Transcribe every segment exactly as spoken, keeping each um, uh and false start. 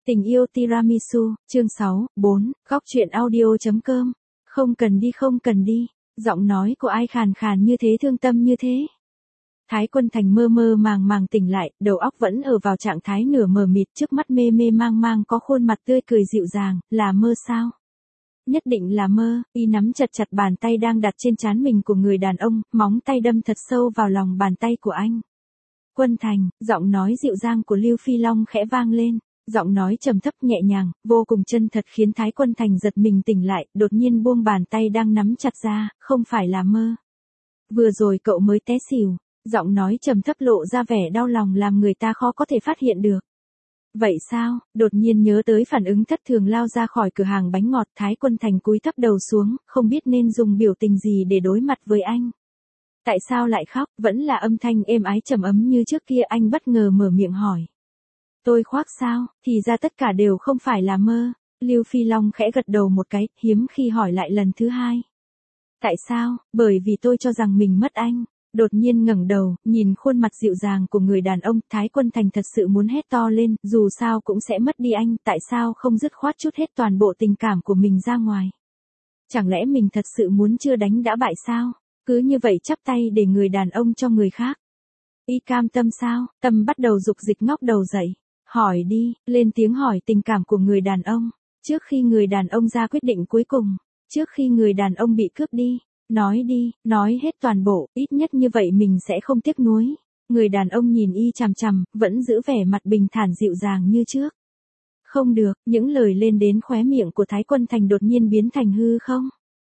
Tình yêu tiramisu, chương sáu, bốn, góc truyện audio.com. Không cần đi không cần đi, giọng nói của ai khàn khàn như thế thương tâm như thế. Thái Quân Thành mơ mơ màng màng tỉnh lại, đầu óc vẫn ở vào trạng thái nửa mờ mịt, trước mắt mê mê mang mang có khuôn mặt tươi cười dịu dàng, là mơ sao? Nhất định là mơ, y nắm chặt chặt bàn tay đang đặt trên trán mình của người đàn ông, móng tay đâm thật sâu vào lòng bàn tay của anh. Quân Thành, giọng nói dịu dàng của Lưu Phi Long khẽ vang lên. Giọng nói trầm thấp nhẹ nhàng, vô cùng chân thật khiến Thái Quân Thành giật mình tỉnh lại, đột nhiên buông bàn tay đang nắm chặt ra, không phải là mơ. Vừa rồi cậu mới té xỉu, giọng nói trầm thấp lộ ra vẻ đau lòng làm người ta khó có thể phát hiện được. Vậy sao, đột nhiên nhớ tới phản ứng thất thường lao ra khỏi cửa hàng bánh ngọt, Thái Quân Thành cúi thấp đầu xuống, không biết nên dùng biểu tình gì để đối mặt với anh. Tại sao lại khóc, vẫn là âm thanh êm ái trầm ấm như trước kia, anh bất ngờ mở miệng hỏi. Tôi khoác sao, thì ra tất cả đều không phải là mơ. Lưu Phi Long khẽ gật đầu một cái, hiếm khi hỏi lại lần thứ hai. Tại sao, bởi vì tôi cho rằng mình mất anh. Đột nhiên ngẩng đầu, nhìn khuôn mặt dịu dàng của người đàn ông, Thái Quân Thành thật sự muốn hét to lên, dù sao cũng sẽ mất đi anh, tại sao không dứt khoát chút hết toàn bộ tình cảm của mình ra ngoài. Chẳng lẽ mình thật sự muốn chưa đánh đã bại sao, cứ như vậy chắp tay để người đàn ông cho người khác. Y cam tâm sao, tâm bắt đầu dục dịch ngóc đầu dậy. Hỏi đi, lên tiếng hỏi tình cảm của người đàn ông, trước khi người đàn ông ra quyết định cuối cùng, trước khi người đàn ông bị cướp đi, nói đi, nói hết toàn bộ, ít nhất như vậy mình sẽ không tiếc nuối. Người đàn ông nhìn y chằm chằm, vẫn giữ vẻ mặt bình thản dịu dàng như trước. Không được, những lời lên đến khóe miệng của Thái Quân Thành đột nhiên biến thành hư không.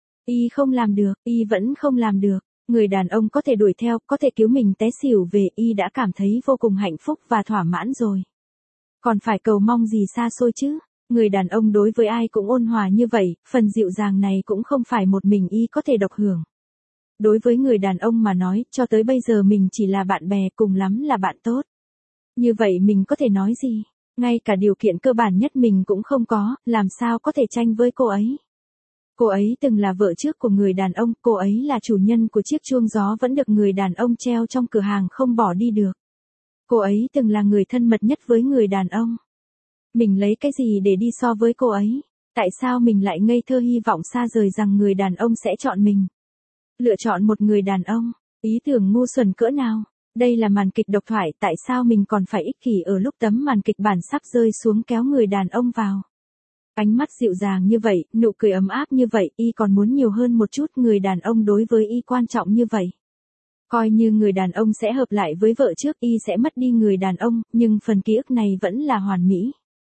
Y không làm được, y vẫn không làm được. Người đàn ông có thể đuổi theo, có thể cứu mình té xỉu về, y đã cảm thấy vô cùng hạnh phúc và thỏa mãn rồi. Còn phải cầu mong gì xa xôi chứ, người đàn ông đối với ai cũng ôn hòa như vậy, phần dịu dàng này cũng không phải một mình y có thể độc hưởng. Đối với người đàn ông mà nói, cho tới bây giờ mình chỉ là bạn bè, cùng lắm là bạn tốt. Như vậy mình có thể nói gì, ngay cả điều kiện cơ bản nhất mình cũng không có, làm sao có thể tranh với cô ấy. Cô ấy từng là vợ trước của người đàn ông, cô ấy là chủ nhân của chiếc chuông gió vẫn được người đàn ông treo trong cửa hàng không bỏ đi được. Cô ấy từng là người thân mật nhất với người đàn ông. Mình lấy cái gì để đi so với cô ấy? Tại sao mình lại ngây thơ hy vọng xa rời rằng người đàn ông sẽ chọn mình? Lựa chọn một người đàn ông, ý tưởng ngu xuẩn cỡ nào? Đây là màn kịch độc thoại, tại sao mình còn phải ích kỷ ở lúc tấm màn kịch bản sắp rơi xuống kéo người đàn ông vào? Ánh mắt dịu dàng như vậy, nụ cười ấm áp như vậy, y còn muốn nhiều hơn một chút, người đàn ông đối với y quan trọng như vậy. Coi như người đàn ông sẽ hợp lại với vợ trước, y sẽ mất đi người đàn ông, nhưng phần ký ức này vẫn là hoàn mỹ.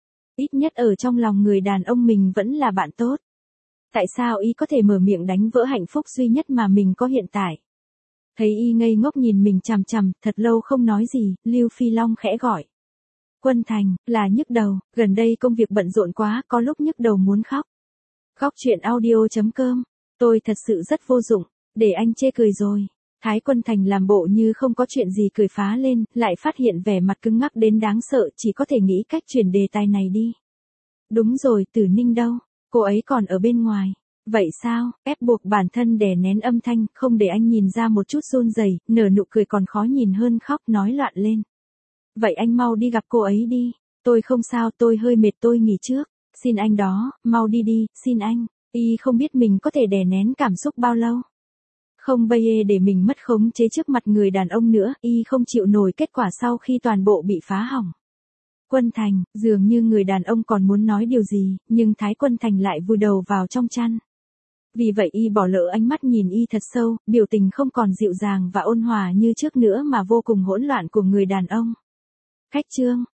Ít nhất ở trong lòng người đàn ông mình vẫn là bạn tốt. Tại sao y có thể mở miệng đánh vỡ hạnh phúc duy nhất mà mình có hiện tại? Thấy y ngây ngốc nhìn mình chằm chằm, thật lâu không nói gì, Lưu Phi Long khẽ gọi. Quân Thành, là nhức đầu, gần đây công việc bận rộn quá, có lúc nhức đầu muốn khóc. Góc truyện audio.com, tôi thật sự rất vô dụng, để anh chê cười rồi. Thái Quân Thành làm bộ như không có chuyện gì cười phá lên, lại phát hiện vẻ mặt cứng ngắc đến đáng sợ, chỉ có thể nghĩ cách chuyển đề tài này đi. Đúng rồi, Tử Ninh đâu? Cô ấy còn ở bên ngoài. Vậy sao? Ép buộc bản thân đè nén âm thanh, không để anh nhìn ra một chút run rẩy, nở nụ cười còn khó nhìn hơn khóc, nói loạn lên. Vậy anh mau đi gặp cô ấy đi. Tôi không sao, tôi hơi mệt, tôi nghỉ trước. Xin anh đó, mau đi đi, xin anh. Y không biết mình có thể đè nén cảm xúc bao lâu. Không bây để mình mất khống chế trước mặt người đàn ông nữa, y không chịu nổi kết quả sau khi toàn bộ bị phá hỏng. Quân Thành, dường như người đàn ông còn muốn nói điều gì, nhưng Thái Quân Thành lại vùi đầu vào trong chăn. Vì vậy y bỏ lỡ ánh mắt nhìn y thật sâu, biểu tình không còn dịu dàng và ôn hòa như trước nữa mà vô cùng hỗn loạn của người đàn ông. Cách chương